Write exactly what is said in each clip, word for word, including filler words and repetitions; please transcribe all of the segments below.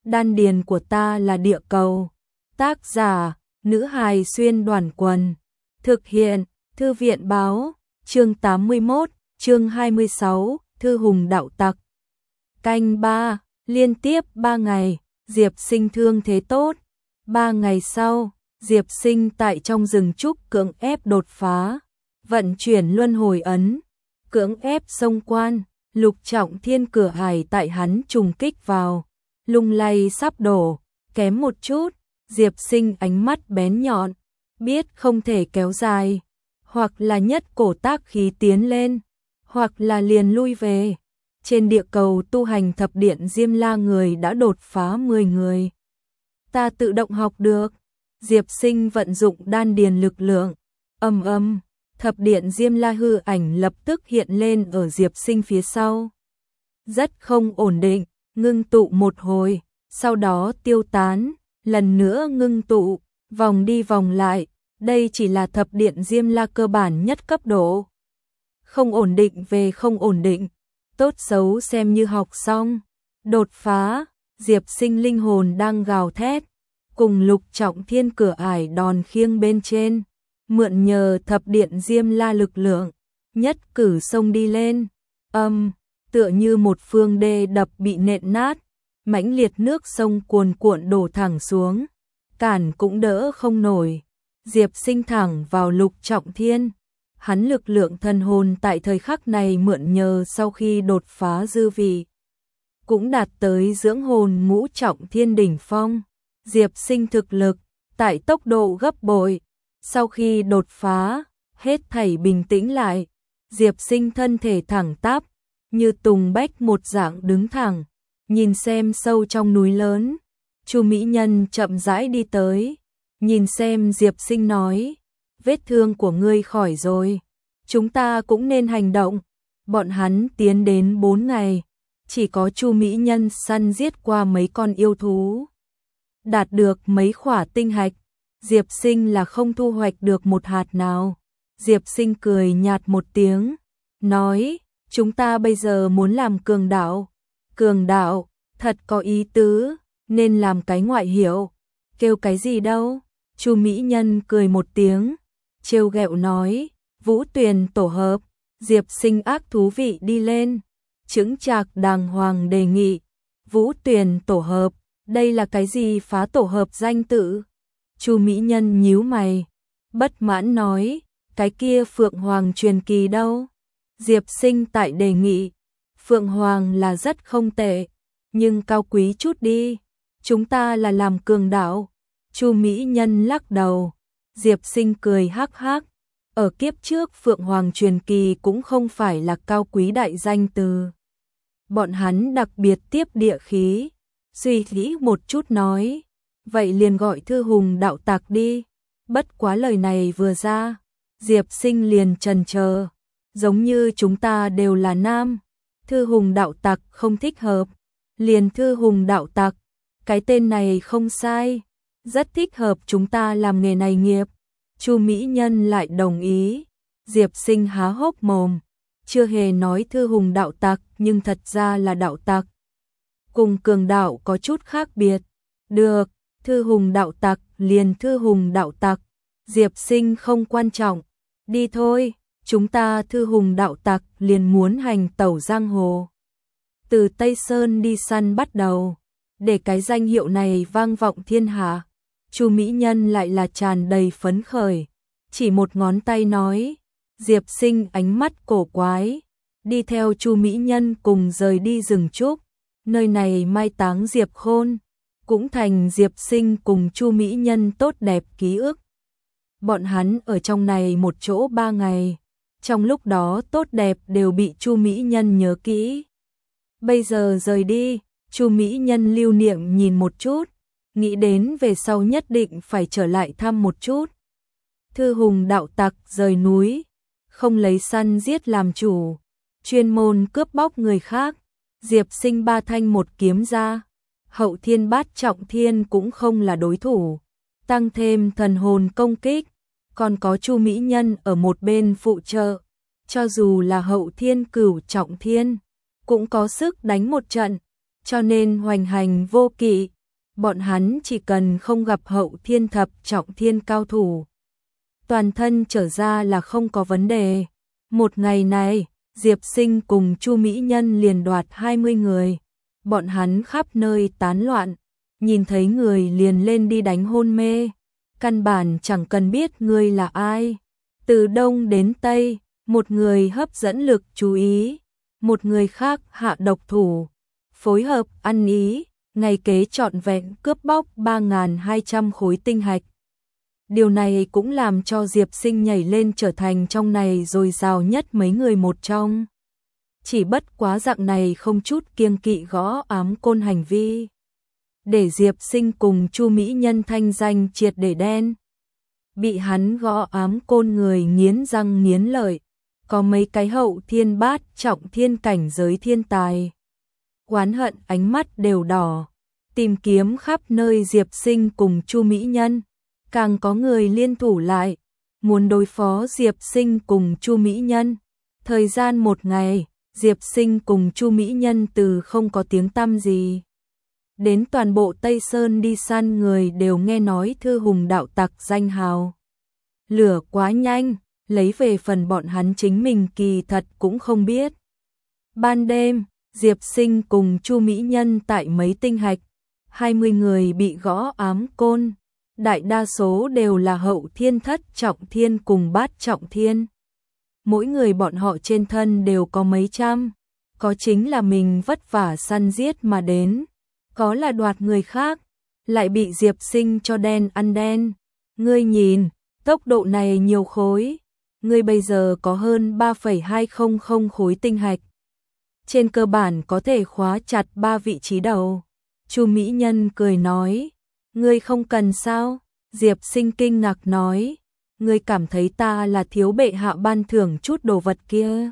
Đan điền của ta là địa cầu. Tác giả, nữ hài xuyên đoàn quần. Thực hiện, Thư viện báo, chương tám mươi mốt, chương hai mươi sáu, Thư hùng đạo tặc. Canh ba, liên tiếp ba ngày, Diệp Sinh thương thế tốt. Ba ngày sau, Diệp Sinh tại trong rừng trúc cưỡng ép đột phá, vận chuyển luân hồi ấn, cưỡng ép xông quan, Lục Trọng Thiên cửa ải tại hắn trùng kích vào, lung lay sắp đổ, kém một chút, Diệp Sinh ánh mắt bén nhọn, biết không thể kéo dài, hoặc là nhất cổ tác khí tiến lên, hoặc là liền lui về. Trên địa cầu tu hành thập điện Diêm La người đã đột phá mười người. Ta tự động học được. Diệp Sinh vận dụng đan điền lực lượng, ầm ầm, thập điện Diêm La hư ảnh lập tức hiện lên ở Diệp Sinh phía sau. Rất không ổn định, ngưng tụ một hồi, sau đó tiêu tán, lần nữa ngưng tụ, vòng đi vòng lại, đây chỉ là thập điện Diêm La cơ bản nhất cấp độ. Không ổn định về không ổn định, tốt xấu xem như học xong. Đột phá, Diệp Sinh linh hồn đang gào thét, cùng Lục Trọng Thiên cửa ải đòn khiêng bên trên, mượn nhờ thập điện Diêm La lực lượng, nhất cử xông đi lên. Âm, tựa như một phương đê đập bị nện nát, mãnh liệt nước sông cuồn cuộn đổ thẳng xuống, cản cũng đỡ không nổi. Diệp Sinh thẳng vào Lục Trọng Thiên. Hắn lực lượng thần hồn tại thời khắc này mượn nhờ sau khi đột phá dư vị, cũng đạt tới dưỡng hồn ngũ trọng thiên đỉnh phong. Diệp Sinh thực lực tại tốc độ gấp bội, sau khi đột phá, hết thảy bình tĩnh lại. Diệp Sinh thân thể thẳng tắp, như tùng bách một dạng đứng thẳng, nhìn xem sâu trong núi lớn. Chu mỹ nhân chậm rãi đi tới, nhìn xem Diệp Sinh nói, vết thương của ngươi khỏi rồi, chúng ta cũng nên hành động. Bọn hắn tiến đến bốn ngày, chỉ có Chu mỹ nhân săn giết qua mấy con yêu thú, đạt được mấy khỏa tinh hạch. Diệp Sinh là không thu hoạch được một hạt nào. Diệp Sinh cười nhạt một tiếng, nói, chúng ta bây giờ muốn làm cường đạo. Cường đạo, thật có ý tứ, nên làm cái ngoại hiệu. Kêu cái gì đâu? Chu mỹ nhân cười một tiếng, trêu ghẹo nói, Vũ Tuyền tổ hợp. Diệp Sinh ác thú vị đi lên, chững chạc đàng hoàng đề nghị, Vũ Tuyền tổ hợp, đây là cái gì phá tổ hợp danh tự? Chu mỹ nhân nhíu mày, bất mãn nói, cái kia Phượng Hoàng truyền kỳ đâu? Diệp Sinh tại đề nghị, Phượng Hoàng là rất không tệ, nhưng cao quý chút đi, chúng ta là làm cường đạo. Chu mỹ nhân lắc đầu. Diệp Sinh cười hắc hắc, ở kiếp trước Phượng Hoàng truyền kỳ cũng không phải là cao quý đại danh từ. Bọn hắn đặc biệt tiếp địa khí, suy nghĩ một chút nói, vậy liền gọi Thư hùng đạo tặc đi. Bất quá lời này vừa ra, Diệp Sinh liền chần chờ, giống như chúng ta đều là nam, Thư hùng đạo tặc không thích hợp, liền Thư hùng đạo tặc, cái tên này không sai, rất thích hợp chúng ta làm nghề này nghiệp. Chu mỹ nhân lại đồng ý. Diệp Sinh há hốc mồm, chưa hề nói Thư hùng đạo tặc, nhưng thật ra là đạo tặc. Cùng cường đạo có chút khác biệt. Được, Thư hùng đạo tặc liền Thư hùng đạo tặc. Diệp Sinh không quan trọng, đi thôi, chúng ta Thư hùng đạo tặc liền muốn hành tẩu giang hồ. Từ Tây Sơn đi săn bắt đầu, để cái danh hiệu này vang vọng thiên hạ. Chu mỹ nhân lại là tràn đầy phấn khởi, chỉ một ngón tay nói. Diệp Sinh ánh mắt cổ quái, đi theo Chu mỹ nhân cùng rời đi rừng trúc. Nơi này mai táng Diệp Khôn, cũng thành Diệp Sinh cùng Chu mỹ nhân tốt đẹp ký ức. Bọn hắn ở trong này một chỗ ba ngày, trong lúc đó tốt đẹp đều bị Chu mỹ nhân nhớ kỹ. Bây giờ rời đi, Chu mỹ nhân lưu niệm nhìn một chút, nghĩ đến về sau nhất định phải trở lại thăm một chút. Thư hùng đạo tặc rời núi, không lấy săn giết làm chủ, chuyên môn cướp bóc người khác. Diệp Sinh ba thanh một kiếm ra, hậu thiên bát trọng thiên cũng không là đối thủ, tăng thêm thần hồn công kích, còn có Chu mỹ nhân ở một bên phụ trợ, cho dù là hậu thiên cửu trọng thiên, cũng có sức đánh một trận, cho nên hoành hành vô kỵ, bọn hắn chỉ cần không gặp hậu thiên thập trọng thiên cao thủ, toàn thân trở ra là không có vấn đề. Một ngày này, Diệp Sinh cùng Chu Mỹ Nhân liền đoạt hai mươi người, bọn hắn khắp nơi tán loạn, nhìn thấy người liền lên đi đánh hôn mê, căn bản chẳng cần biết người là ai. Từ đông đến tây, một người hấp dẫn lực chú ý, một người khác hạ độc thủ, phối hợp ăn ý, ngày kế trọn vẹn cướp bóc ba nghìn hai trăm khối tinh hạch. Điều này cũng làm cho Diệp Sinh nhảy lên trở thành trong này dồi dào nhất mấy người một trong. Chỉ bất quá dạng này không chút kiêng kỵ gõ ám côn hành vi, để Diệp Sinh cùng Chu Mỹ Nhân thanh danh triệt để đen. Bị hắn gõ ám côn người nghiến răng nghiến lợi, có mấy cái hậu thiên bát trọng thiên cảnh giới thiên tài. Oán hận ánh mắt đều đỏ, tìm kiếm khắp nơi Diệp Sinh cùng Chu Mỹ Nhân. Càng có người liên thủ lại, muốn đối phó Diệp Sinh cùng Chu Mỹ Nhân. Thời gian một ngày, Diệp Sinh cùng Chu Mỹ Nhân từ không có tiếng tăm gì, đến toàn bộ Tây Sơn đi săn người đều nghe nói Thư Hùng đạo tặc danh hào. Lửa quá nhanh, lấy về phần bọn hắn chính mình kỳ thật cũng không biết. Ban đêm, Diệp Sinh cùng Chu Mỹ Nhân tại mấy tinh hạch, hai mươi người bị gõ ám côn, đại đa số đều là hậu thiên thất trọng thiên cùng bát trọng thiên. Mỗi người bọn họ trên thân đều có mấy trăm, có chính là mình vất vả săn giết mà đến, có là đoạt người khác, lại bị Diệp Sinh cho đen ăn đen. Ngươi nhìn, tốc độ này nhiều khối, ngươi bây giờ có hơn ba phẩy hai không không khối tinh hạch. Trên cơ bản có thể khóa chặt ba vị trí đầu. Chu Mỹ Nhân cười nói, ngươi không cần sao? Diệp Sinh kinh ngạc nói, ngươi cảm thấy ta là thiếu bệ hạ ban thưởng chút đồ vật kia.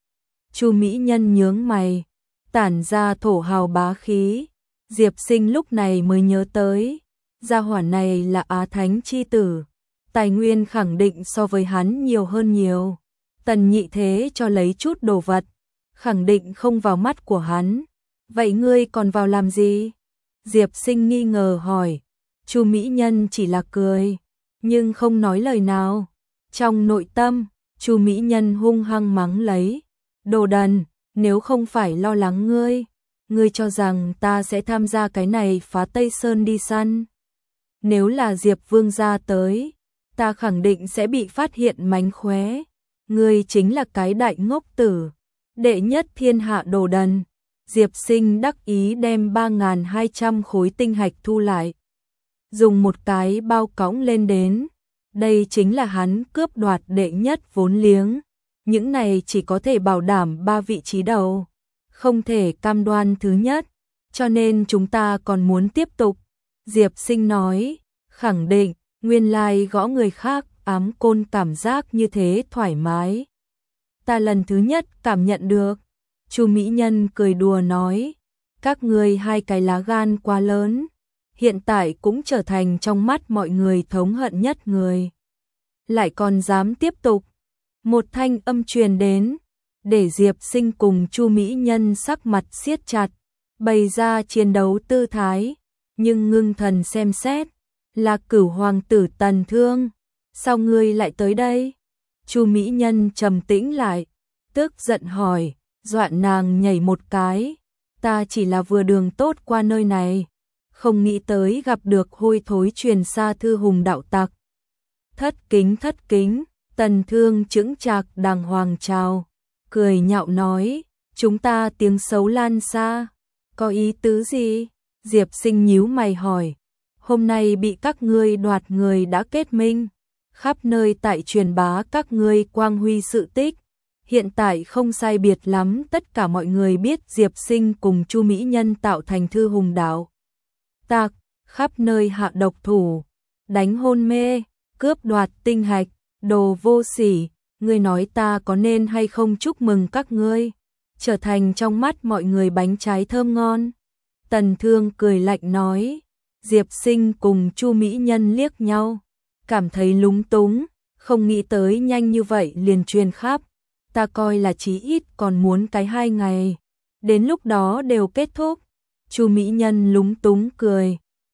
Chu Mỹ Nhân nhướng mày, tản ra thổ hào bá khí. Diệp Sinh lúc này mới nhớ tới, gia hỏa này là Á Thánh chi tử, tài nguyên khẳng định so với hắn nhiều hơn nhiều. Tần nhị thế cho lấy chút đồ vật, khẳng định không vào mắt của hắn. Vậy ngươi còn vào làm gì? Diệp Sinh nghi ngờ hỏi. Chu Mỹ Nhân chỉ là cười, nhưng không nói lời nào. Trong nội tâm, Chu Mỹ Nhân hung hăng mắng lấy, đồ đần, nếu không phải lo lắng ngươi, ngươi cho rằng ta sẽ tham gia cái này phá Tây Sơn đi săn. Nếu là Diệp Vương gia tới, ta khẳng định sẽ bị phát hiện mánh khóe. Ngươi chính là cái đại ngốc tử, đệ nhất thiên hạ đồ đần. Diệp Sinh đắc ý đem ba nghìn hai trăm khối tinh hạch thu lại, dùng một cái bao cõng lên đến. Đây chính là hắn cướp đoạt đệ nhất vốn liếng. Những này chỉ có thể bảo đảm ba vị trí đầu, không thể cam đoan thứ nhất, cho nên chúng ta còn muốn tiếp tục. Diệp Sinh nói, khẳng định, nguyên lai gõ người khác ám côn cảm giác như thế thoải mái. Ta lần thứ nhất cảm nhận được. Chu Mỹ Nhân cười đùa nói, các ngươi hai cái lá gan quá lớn, hiện tại cũng trở thành trong mắt mọi người thống hận nhất người. Lại còn dám tiếp tục. Một thanh âm truyền đến, để Diệp Sinh cùng Chu Mỹ Nhân sắc mặt siết chặt, bày ra chiến đấu tư thái, nhưng ngưng thần xem xét, là Cửu hoàng tử Tần Thương. Sao ngươi lại tới đây? Chu Mỹ Nhân trầm tĩnh lại, tức giận hỏi, dọa nàng nhảy một cái. Ta chỉ là vừa đường tốt qua nơi này, không nghĩ tới gặp được hôi thối truyền xa Thư Hùng đạo tặc. Thất kính thất kính. Tần Thương chững chạc đàng hoàng chào, cười nhạo nói, chúng ta tiếng xấu lan xa, có ý tứ gì? Diệp Sinh nhíu mày hỏi, hôm nay bị các ngươi đoạt người đã kết minh, khắp nơi tại truyền bá các ngươi quang huy sự tích. Hiện tại không sai biệt lắm tất cả mọi người biết Diệp Sinh cùng Chu Mỹ Nhân tạo thành Thư Hùng đạo tặc, khắp nơi hạ độc thủ, đánh hôn mê, cướp đoạt tinh hạch. Đồ vô sỉ, ngươi nói ta có nên hay không chúc mừng các ngươi, trở thành trong mắt mọi người bánh trái thơm ngon. Tần Thương cười lạnh nói, Diệp Sinh cùng Chu Mỹ Nhân liếc nhau, cảm thấy lúng túng, không nghĩ tới nhanh như vậy liền truyền khắp. Ta coi là chí ít còn muốn cái hai ngày, đến lúc đó đều kết thúc. Chu Mỹ Nhân lúng túng cười,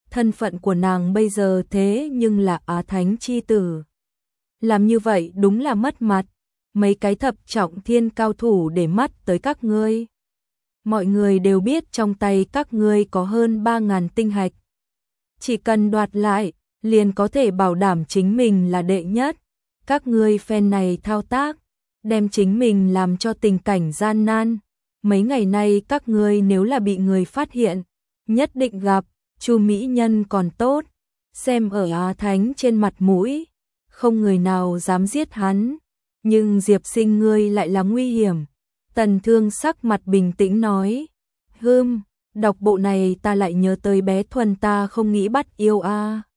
thân phận của nàng bây giờ thế nhưng là Á Thánh chi tử. Làm như vậy đúng là mất mặt, mấy cái thập trọng thiên cao thủ để mắt tới các ngươi. Mọi người đều biết trong tay các ngươi có hơn ba ngàn tinh hạch. Chỉ cần đoạt lại, liền có thể bảo đảm chính mình là đệ nhất. Các ngươi phen này thao tác, đem chính mình làm cho tình cảnh gian nan. Mấy ngày nay các ngươi nếu là bị người phát hiện, nhất định gặp. Chu mỹ nhân còn tốt, xem ở Á Thánh trên mặt mũi, không người nào dám giết hắn. Nhưng Diệp Sinh ngươi lại là nguy hiểm. Tần Thương sắc mặt bình tĩnh nói. Hừm, đọc bộ này ta lại nhớ tới bé Thuần ta không nghĩ bắt yêu a.